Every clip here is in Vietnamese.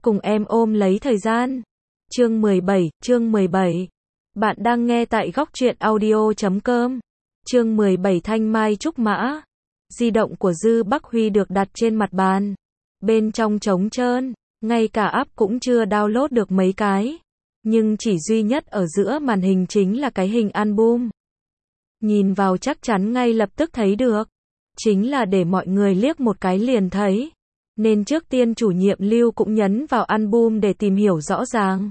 cùng em ôm lấy thời gian. Chương 17. Bạn đang nghe tại góc truyện audio.com. Chương 17 Thanh Mai Trúc Mã. Di động của Dư Bắc Huy được đặt trên mặt bàn. Bên trong trống trơn, ngay cả app cũng chưa download được mấy cái. Nhưng chỉ duy nhất ở giữa màn hình chính là cái hình album. Nhìn vào chắc chắn ngay lập tức thấy được. Chính là để mọi người liếc một cái liền thấy. Nên trước tiên chủ nhiệm Lưu cũng nhấn vào album để tìm hiểu rõ ràng.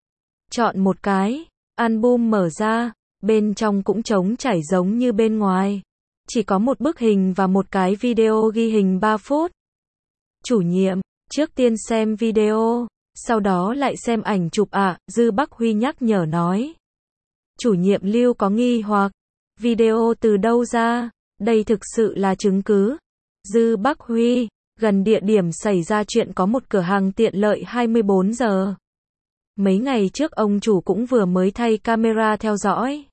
Chọn một cái, album mở ra, bên trong cũng trống trải giống như bên ngoài. Chỉ có một bức hình và một cái video ghi hình 3 phút. Chủ nhiệm, trước tiên xem video, sau đó lại xem ảnh chụp ạ, Dư Bắc Huy nhắc nhở nói. Chủ nhiệm Lưu có nghi hoặc, video từ đâu ra, đây thực sự là chứng cứ. Dư Bắc Huy, gần địa điểm xảy ra chuyện có một cửa hàng tiện lợi 24 giờ. Mấy ngày trước ông chủ cũng vừa mới thay camera theo dõi.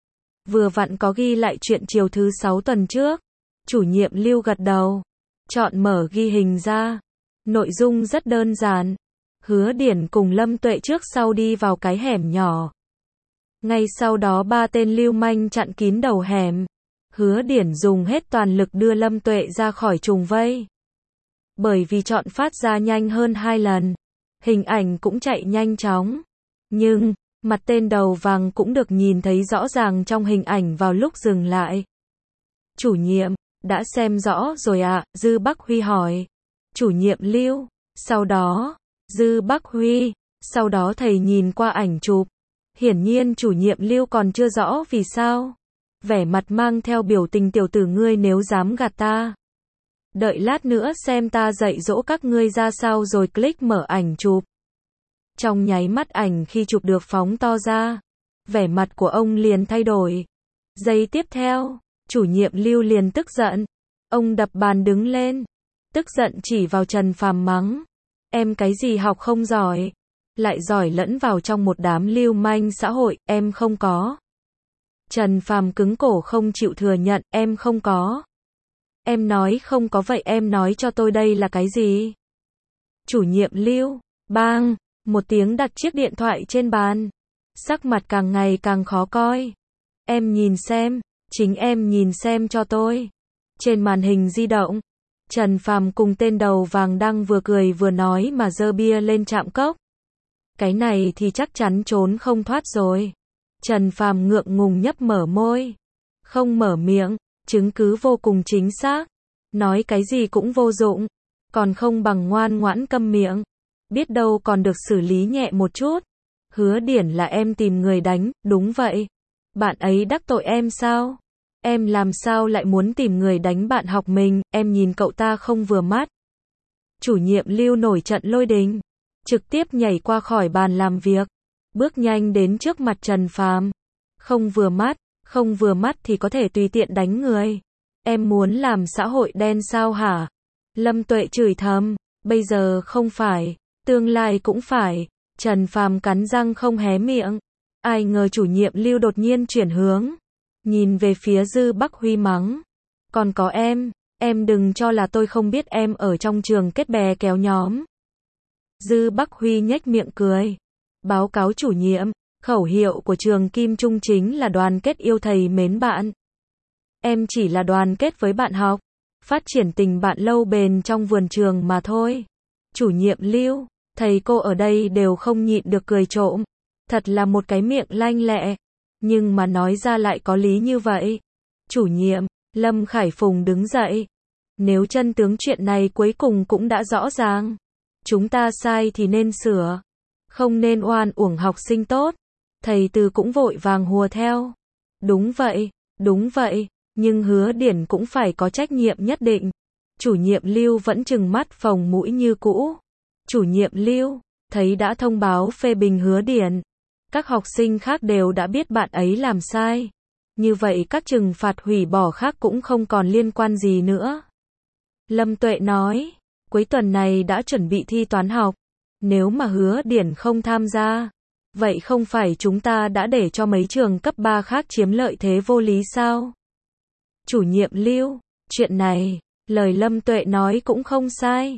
Vừa vặn có ghi lại chuyện chiều thứ 6 tuần trước. Chủ nhiệm Lưu gật đầu. Chọn mở ghi hình ra. Nội dung rất đơn giản. Hứa Điển cùng Lâm Tuệ trước sau đi vào cái hẻm nhỏ. Ngay sau đó ba tên lưu manh chặn kín đầu hẻm. Hứa Điển dùng hết toàn lực đưa Lâm Tuệ ra khỏi trùng vây. Bởi vì chọn phát ra nhanh hơn 2 lần. Hình ảnh cũng chạy nhanh chóng. Nhưng, mặt tên đầu vàng cũng được nhìn thấy rõ ràng trong hình ảnh vào lúc dừng lại. Chủ nhiệm, đã xem rõ rồi ạ, Dư Bắc Huy hỏi. Chủ nhiệm Lưu, sau đó, Dư Bắc Huy, sau đó thầy nhìn qua ảnh chụp. Hiển nhiên chủ nhiệm Lưu còn chưa rõ vì sao. Vẻ mặt mang theo biểu tình tiểu tử ngươi nếu dám gạt ta. Đợi lát nữa xem ta dạy dỗ các ngươi ra sao rồi click mở ảnh chụp. Trong nháy mắt ảnh khi chụp được phóng to ra, vẻ mặt của ông liền thay đổi. Giây tiếp theo, chủ nhiệm Lưu liền tức giận. Ông đập bàn đứng lên, tức giận chỉ vào Trần Phàm mắng. Em cái gì học không giỏi, lại giỏi lẫn vào trong một đám lưu manh xã hội, em không có. Trần Phàm cứng cổ không chịu thừa nhận, em không có. Em nói không có vậy em nói cho tôi đây là cái gì? Chủ nhiệm Lưu, bang, một tiếng đặt chiếc điện thoại trên bàn. Sắc mặt càng ngày càng khó coi. Em nhìn xem, chính em nhìn xem cho tôi. Trên màn hình di động, Trần Phàm cùng tên đầu vàng đang vừa cười vừa nói mà giơ bia lên chạm cốc. Cái này thì chắc chắn trốn không thoát rồi. Trần Phàm ngượng ngùng nhấp mở môi. Không mở miệng. Chứng cứ vô cùng chính xác. Nói cái gì cũng vô dụng. Còn không bằng ngoan ngoãn câm miệng. Biết đâu còn được xử lý nhẹ một chút. Hứa Điển là em tìm người đánh, đúng vậy. Bạn ấy đắc tội em sao? Em làm sao lại muốn tìm người đánh bạn học mình, em nhìn cậu ta không vừa mắt. Chủ nhiệm Lưu nổi trận lôi đình. Trực tiếp nhảy qua khỏi bàn làm việc. Bước nhanh đến trước mặt Trần Phàm. Không vừa mắt thì có thể tùy tiện đánh người. Em muốn làm xã hội đen sao hả? Lâm Tuệ chửi thầm, bây giờ không phải, tương lai cũng phải. Trần Phàm cắn răng không hé miệng. Ai ngờ chủ nhiệm Lưu đột nhiên chuyển hướng, nhìn về phía Dư Bắc Huy mắng. Còn có em đừng cho là tôi không biết em ở trong trường kết bè kéo nhóm. Dư Bắc Huy nhếch miệng cười. Báo cáo chủ nhiệm, khẩu hiệu của trường Kim Trung chính là đoàn kết yêu thầy mến bạn. Em chỉ là đoàn kết với bạn học, phát triển tình bạn lâu bền trong vườn trường mà thôi. Chủ nhiệm Lưu, thầy cô ở đây đều không nhịn được cười trộm. Thật là một cái miệng lanh lẹ, nhưng mà nói ra lại có lý như vậy. Chủ nhiệm, Lâm Khải Phùng đứng dậy. Nếu chân tướng chuyện này cuối cùng cũng đã rõ ràng, chúng ta sai thì nên sửa, không nên oan uổng học sinh tốt. Thầy Từ cũng vội vàng hùa theo. Đúng vậy, nhưng Hứa Điển cũng phải có trách nhiệm nhất định. Chủ nhiệm Lưu vẫn trừng mắt phồng mũi như cũ. Chủ nhiệm Lưu, thấy đã thông báo phê bình Hứa Điển. Các học sinh khác đều đã biết bạn ấy làm sai. Như vậy các trừng phạt hủy bỏ khác cũng không còn liên quan gì nữa. Lâm Tuệ nói, cuối tuần này đã chuẩn bị thi toán học. Nếu mà Hứa Điển không tham gia, vậy không phải chúng ta đã để cho mấy trường cấp 3 khác chiếm lợi thế vô lý sao? Chủ nhiệm Lưu, chuyện này, lời Lâm Tuệ nói cũng không sai.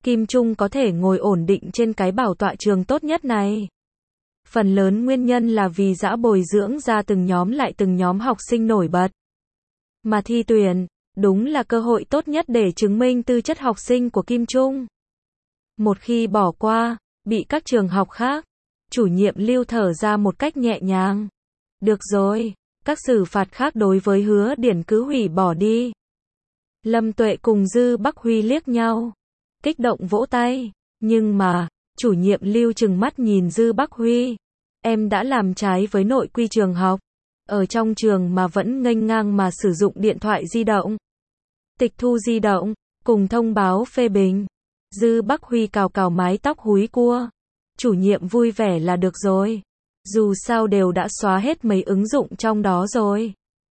Kim Trung có thể ngồi ổn định trên cái bảo tọa trường tốt nhất này. Phần lớn nguyên nhân là vì đã bồi dưỡng ra từng nhóm lại từng nhóm học sinh nổi bật. Mà thi tuyển, đúng là cơ hội tốt nhất để chứng minh tư chất học sinh của Kim Trung. Một khi bỏ qua, bị các trường học khác, chủ nhiệm Lưu thở ra một cách nhẹ nhàng. Được rồi, các xử phạt khác đối với Hứa Điển cứ hủy bỏ đi. Lâm Tuệ cùng Dư Bắc Huy liếc nhau, kích động vỗ tay, nhưng mà, chủ nhiệm Lưu trừng mắt nhìn Dư Bắc Huy. Em đã làm trái với nội quy trường học. Ở trong trường mà vẫn nghênh ngang mà sử dụng điện thoại di động, tịch thu di động, cùng thông báo phê bình. Dư Bắc Huy cào cào mái tóc húi cua. Chủ nhiệm vui vẻ là được rồi. Dù sao đều đã xóa hết mấy ứng dụng trong đó rồi.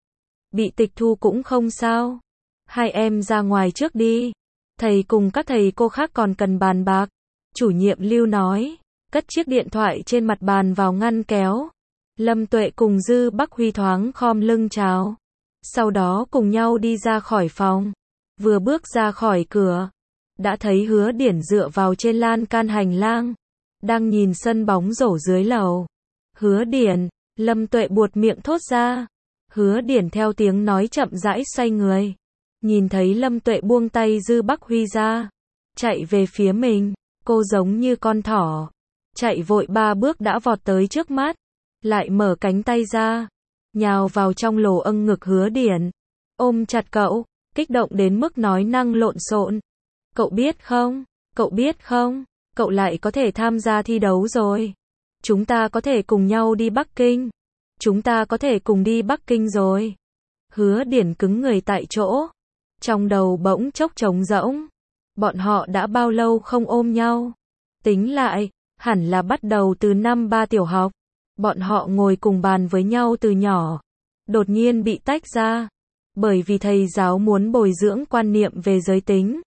Bị tịch thu cũng không sao. Hai em ra ngoài trước đi. Thầy cùng các thầy cô khác còn cần bàn bạc. Chủ nhiệm Lưu nói, cất chiếc điện thoại trên mặt bàn vào ngăn kéo. Lâm Tuệ cùng Dư Bắc Huy thoáng khom lưng chào. Sau đó cùng nhau đi ra khỏi phòng. Vừa bước ra khỏi cửa, đã thấy Hứa Điển dựa vào trên lan can hành lang, đang nhìn sân bóng rổ dưới lầu. Hứa Điển, Lâm Tuệ buột miệng thốt ra. Hứa Điển theo tiếng nói chậm rãi xoay người. Nhìn thấy Lâm Tuệ buông tay Dư Bắc Huy ra, chạy về phía mình, cô giống như con thỏ. Chạy vội 3 bước đã vọt tới trước mắt, lại mở cánh tay ra, nhào vào trong lồ âng ngực Hứa Điển, ôm chặt cậu, kích động đến mức nói năng lộn xộn. Cậu biết không, cậu biết không, cậu lại có thể tham gia thi đấu rồi. Chúng ta có thể cùng nhau đi Bắc Kinh. Chúng ta có thể cùng đi Bắc Kinh rồi. Hứa Điển cứng người tại chỗ. Trong đầu bỗng chốc trống rỗng. Bọn họ đã bao lâu không ôm nhau? Tính lại, hẳn là bắt đầu từ năm 3 tiểu học. Bọn họ ngồi cùng bàn với nhau từ nhỏ. Đột nhiên bị tách ra. Bởi vì thầy giáo muốn bồi dưỡng quan niệm về giới tính,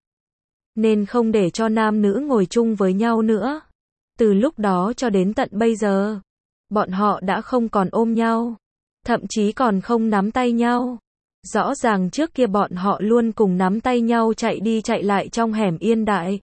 nên không để cho nam nữ ngồi chung với nhau nữa. Từ lúc đó cho đến tận bây giờ, bọn họ đã không còn ôm nhau, thậm chí còn không nắm tay nhau. Rõ ràng trước kia bọn họ luôn cùng nắm tay nhau chạy đi chạy lại trong hẻm Yên Đại.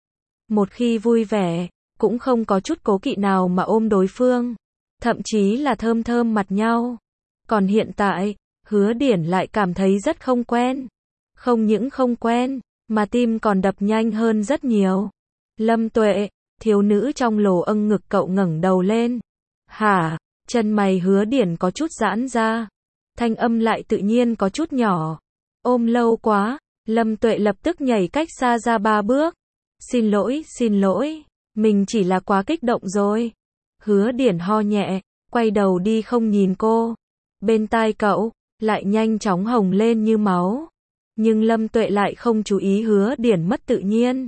Một khi vui vẻ, cũng không có chút cố kỵ nào mà ôm đối phương, thậm chí là thơm thơm mặt nhau. Còn hiện tại, Hứa Điển lại cảm thấy rất không quen. Không những không quen, mà tim còn đập nhanh hơn rất nhiều. Lâm Tuệ, thiếu nữ trong lồ âng ngực cậu ngẩng đầu lên. Hả? Chân mày Hứa Điển có chút giãn ra. Thanh âm lại tự nhiên có chút nhỏ. Ôm lâu quá. Lâm Tuệ lập tức nhảy cách xa ra 3 bước. Xin lỗi, mình chỉ là quá kích động rồi. Hứa Điển ho nhẹ, quay đầu đi không nhìn cô. Bên tai cậu, lại nhanh chóng hồng lên như máu. Nhưng Lâm Tuệ lại không chú ý Hứa Điển mất tự nhiên.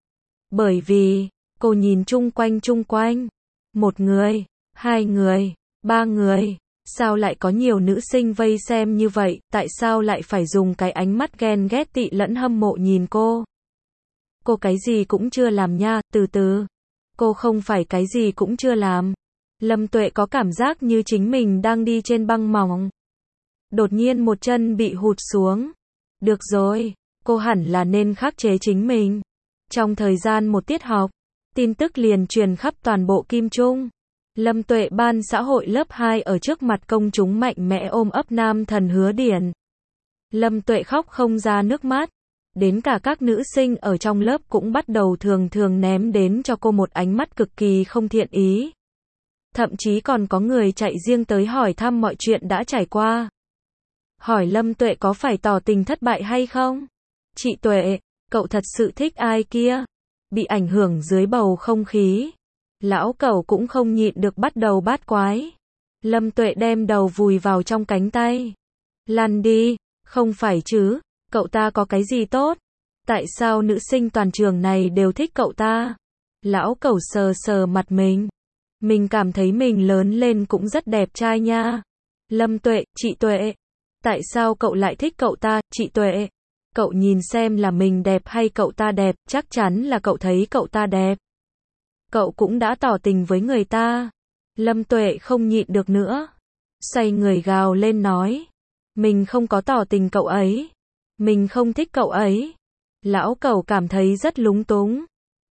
Bởi vì, cô nhìn chung quanh. 1 người, 2 người, 3 người. Sao lại có nhiều nữ sinh vây xem như vậy? Tại sao lại phải dùng cái ánh mắt ghen ghét tị lẫn hâm mộ nhìn cô? Cô cái gì cũng chưa làm nha, từ từ. Cô không phải cái gì cũng chưa làm. Lâm Tuệ có cảm giác như chính mình đang đi trên băng mỏng. Đột nhiên một chân bị hụt xuống. Được rồi, cô hẳn là nên khắc chế chính mình. Trong thời gian một tiết học, tin tức liền truyền khắp toàn bộ Kim Trung. Lâm Tuệ ban xã hội lớp 2 ở trước mặt công chúng mạnh mẽ ôm ấp nam thần Hứa Điển. Lâm Tuệ khóc không ra nước mắt. Đến cả các nữ sinh ở trong lớp cũng bắt đầu thường ném đến cho cô một ánh mắt cực kỳ không thiện ý. Thậm chí còn có người chạy riêng tới hỏi thăm mọi chuyện đã trải qua. Hỏi Lâm Tuệ có phải tỏ tình thất bại hay không? Chị Tuệ, cậu thật sự thích ai kia? Bị ảnh hưởng dưới bầu không khí. Lão cẩu cũng không nhịn được bắt đầu bát quái. Lâm Tuệ đem đầu vùi vào trong cánh tay. Lăn đi, không phải chứ, cậu ta có cái gì tốt? Tại sao nữ sinh toàn trường này đều thích cậu ta? Lão cẩu sờ mặt mình. Mình cảm thấy mình lớn lên cũng rất đẹp trai nha. Lâm Tuệ, chị Tuệ. Tại sao cậu lại thích cậu ta, chị Tuệ? Cậu nhìn xem là mình đẹp hay cậu ta đẹp, chắc chắn là cậu thấy cậu ta đẹp. Cậu cũng đã tỏ tình với người ta. Lâm Tuệ không nhịn được nữa. Xoay người gào lên nói. Mình không có tỏ tình cậu ấy. Mình không thích cậu ấy. Lão cẩu cảm thấy rất lúng túng.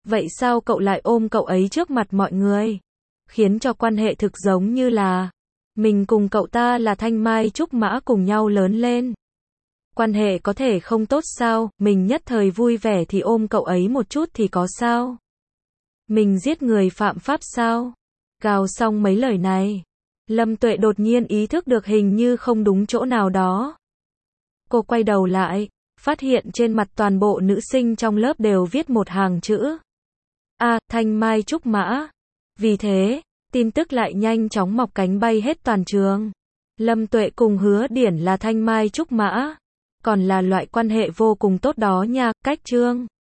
Vậy sao cậu lại ôm cậu ấy trước mặt mọi người? Khiến cho quan hệ thực giống như là mình cùng cậu ta là thanh mai trúc mã cùng nhau lớn lên. Quan hệ có thể không tốt sao, mình nhất thời vui vẻ thì ôm cậu ấy một chút thì có sao? Mình giết người phạm pháp sao? Gào xong mấy lời này, Lâm Tuệ đột nhiên ý thức được hình như không đúng chỗ nào đó. Cô quay đầu lại, phát hiện trên mặt toàn bộ nữ sinh trong lớp đều viết một hàng chữ. Thanh mai trúc mã. Vì thế, tin tức lại nhanh chóng mọc cánh bay hết toàn trường. Lâm Tuệ cùng Hứa Điển là thanh mai trúc mã. Còn là loại quan hệ vô cùng tốt đó nha, cách chương.